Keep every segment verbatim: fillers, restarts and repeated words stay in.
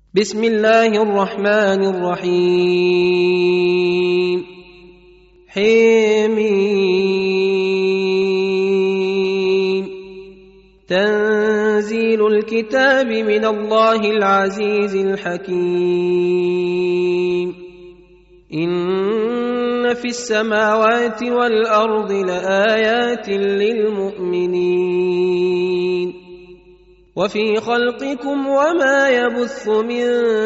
بسم الله الرحمن الرحيم حميم تنزيل الكتاب من الله العزيز الحكيم إن في السماوات والأرض لآيات للمؤمنين وفي خلقكم وما يبث من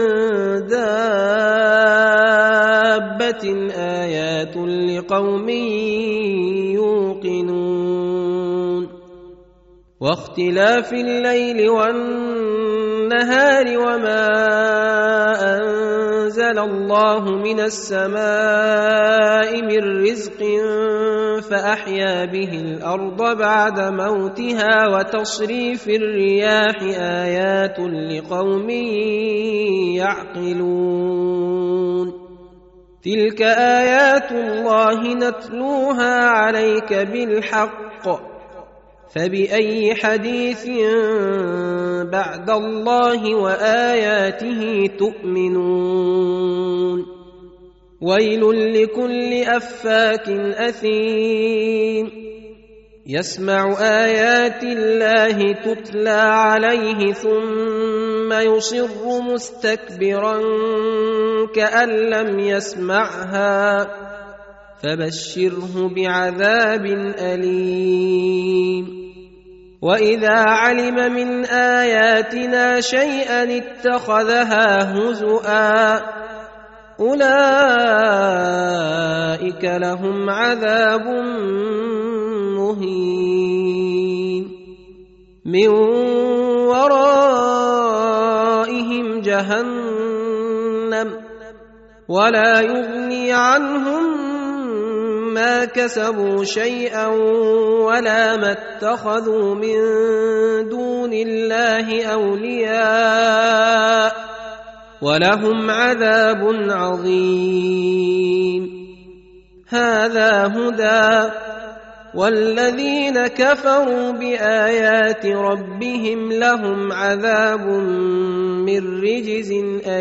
دابة آيات لقوم يوقنون واختلاف الليل والنهار وما أنزل الله من السماء من رزق فأحيا به الأرض بعد موتها وتصريف الرياح آيات لقوم يعقلون تلك آيات الله نتلوها عليك بالحق فبأي حديث بعد الله وآياته تؤمنون ويل لكل أفاك أثيم يسمع آيات الله تتلى عليه ثم يصر مستكبرا كأن لم يسمعها فبشره بعذاب أليم وإذا علم من آياتنا شيئا اتخذها هزؤا أولئك لهم عذاب مهين من ورائهم جهنم ولا يغني عنهم ما كسبوا شيئا ولا ما اتخذوا من دون الله أولياء ولهم عذاب عظيم هذا هدى والذين كفروا بآيات ربهم لهم عذاب من رجز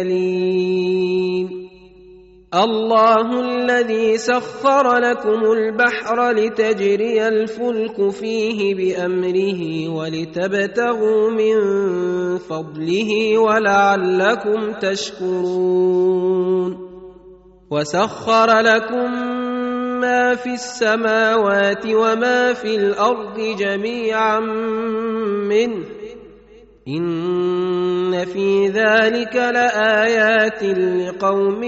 أليم الله الذي سخر لكم البحر لتجري الفلك فيه بأمره ولتبتغوا من فضله ولعلكم تشكرون وسخر لكم ما في السماوات وما في الأرض جميعا منه إن في ذلك لآيات لقوم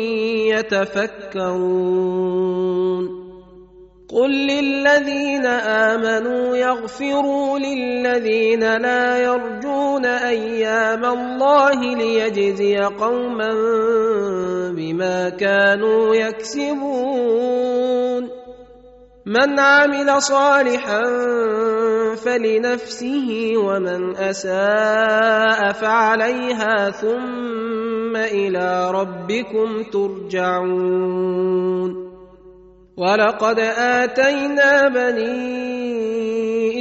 يتفكرون قل للذين آمنوا يغفروا للذين لا يرجون أيام الله ليجزي قوما بما كانوا يكسبون من عمل صالحا فلنفسه ومن أساء فعليها ثم إلى ربكم ترجعون ولقد آتينا بني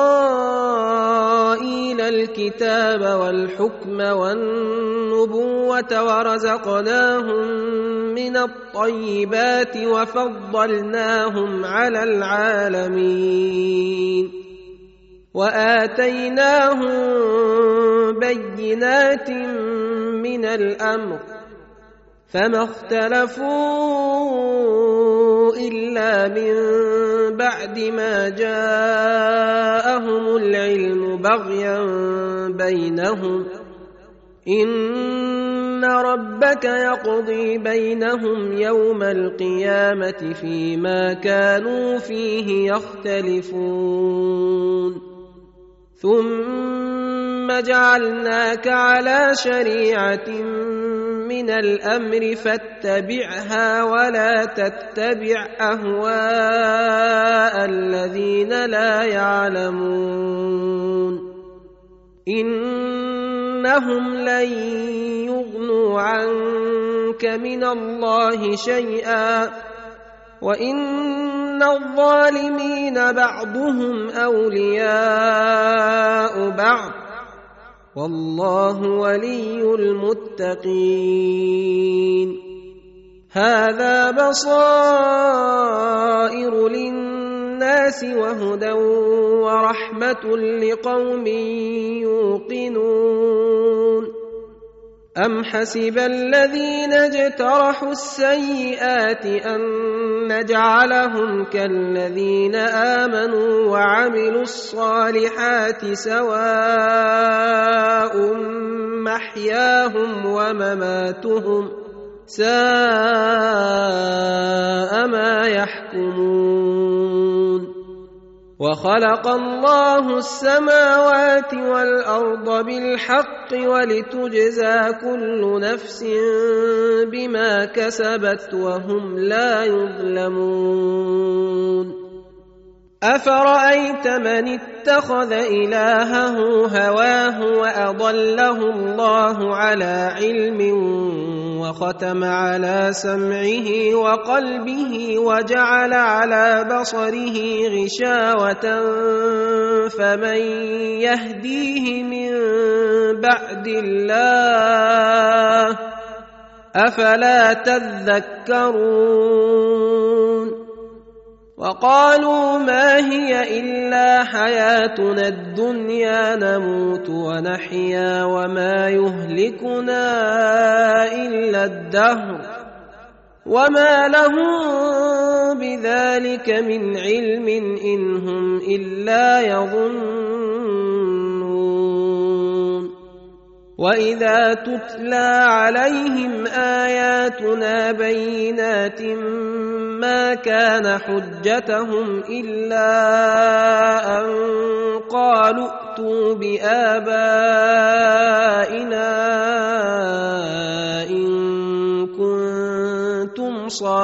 إسرائيل الكتاب والحكم والنبوة ورزقناهم من الطيبات وفضلناهم على العالمين وآتيناهم بينات من الأمر فما اختلفوا إلا من بعد ما جاءهم العلم بغيا بينهم إن ربك يقضي بينهم يوم القيامة فيما كانوا فيه يختلفون ثم جعلناك على شريعة من الأمر فاتبعها ولا تتبع أهواء الذين لا يعلمون إنهم لن يغنوا عنك من الله شيئا وإن الظالمين بعضهم أولياء بعض والله ولي المتقين. هذا بصائر للناس وهدى ورحمة لقوم يوقنون. أم حسب الذين اجترحوا السيئات أن نجعلهم كالذين آمنوا وعملوا الصالحات سواء محياهم ومماتهم ساء ما يحكمون. وخلق الله السماوات والأرض بالحق ولتجزى كل نفس بما كسبت وهم لا يظلمون. أفرأيت من اتخذ إلهه هواه وأضله الله على علم وختم على سمعه وقلبه وجعل على بصره غشاوة فمن يهديه من بعد الله أفلا تذكرون. وقالوا ما هي إلا حياتنا الدنيا نموت ونحيا وما يهلكنا إلا الدهر وما لهم بذلك من علم إن هم إلا يظنون. وإذا تتلى عليهم آياتنا بينات ما كان حجتهم إلا أن قالوا ائتوا بآبائنا إن كنتم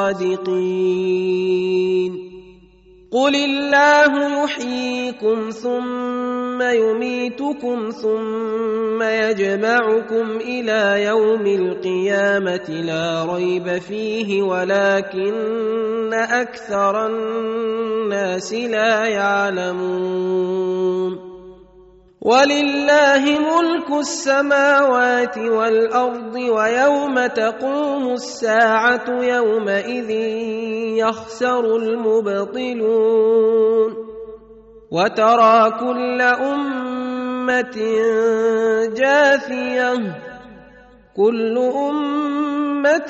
صادقين. قل الله يحييكم ثم يميتكم ثم يجمعكم إلى يوم القيامة لا ريب فيه ولكن أكثر الناس لا يعلمون. ولله ملك السماوات والأرض ويوم تقوم الساعة يومئذ يخسر المبطلون. وترى كل أمة جاثية كل أمة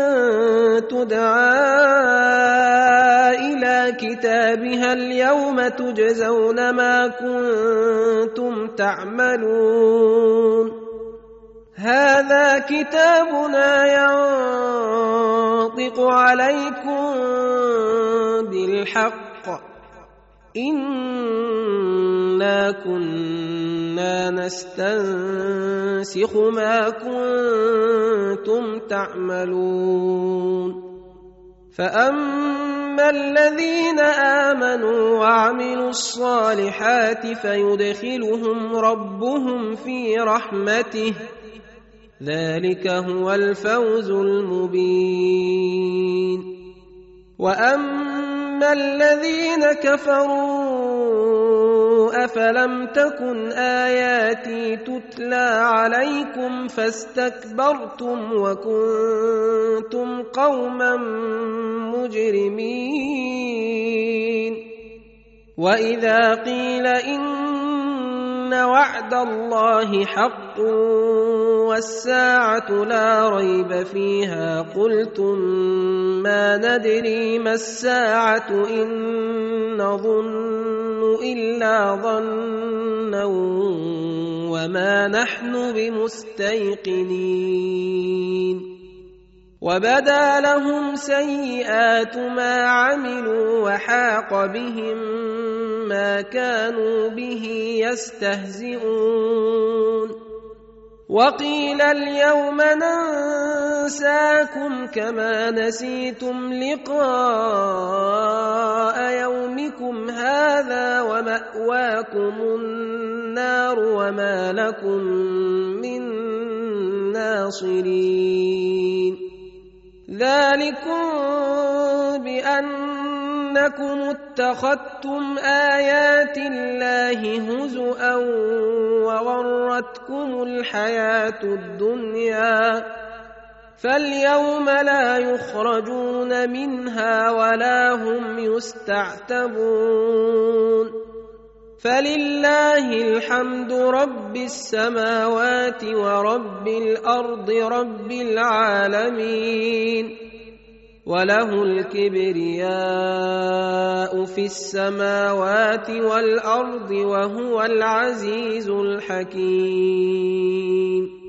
تدعى إلى كتابها اليوم تجزون ما كنتم تعملون. هذا كتابنا ينطق عليكم بالحق إنا كنا نستنسخ ما كنتم تعملون. فأما الذين آمنوا وعملوا الصالحات فيدخلهم ربهم في رحمته ذلك هو الفوز المبين. وأما الذين كفروا أفلم تكن آياتي تتلى عليكم فاستكبرتم وكنتم قوما مجرمين. وإذا قيل إن وعد الله حق والساعة لا ريب فيها قلتم ما ندري ما الساعة إن نظن إلا ظنا وما نحن بمستيقنين. وبدا لهم سيئات ما عملوا وحاق بهم ما كانوا به يستهزئون. وقيل اليوم ننساكم كما نسيتم لقاء يومكم هذا ومأواكم النار وما لكم من ناصرين. ذلكم بأن إنكم اتخذتم آيات الله هزؤا وغرتكم الحياة الدنيا فاليوم لا يخرجون منها ولا هم يستعتبون فلله الحمد رب السماوات ورب الأرض رب العالمين وله الكبرياء في السماوات والأرض وهو العزيز الحكيم.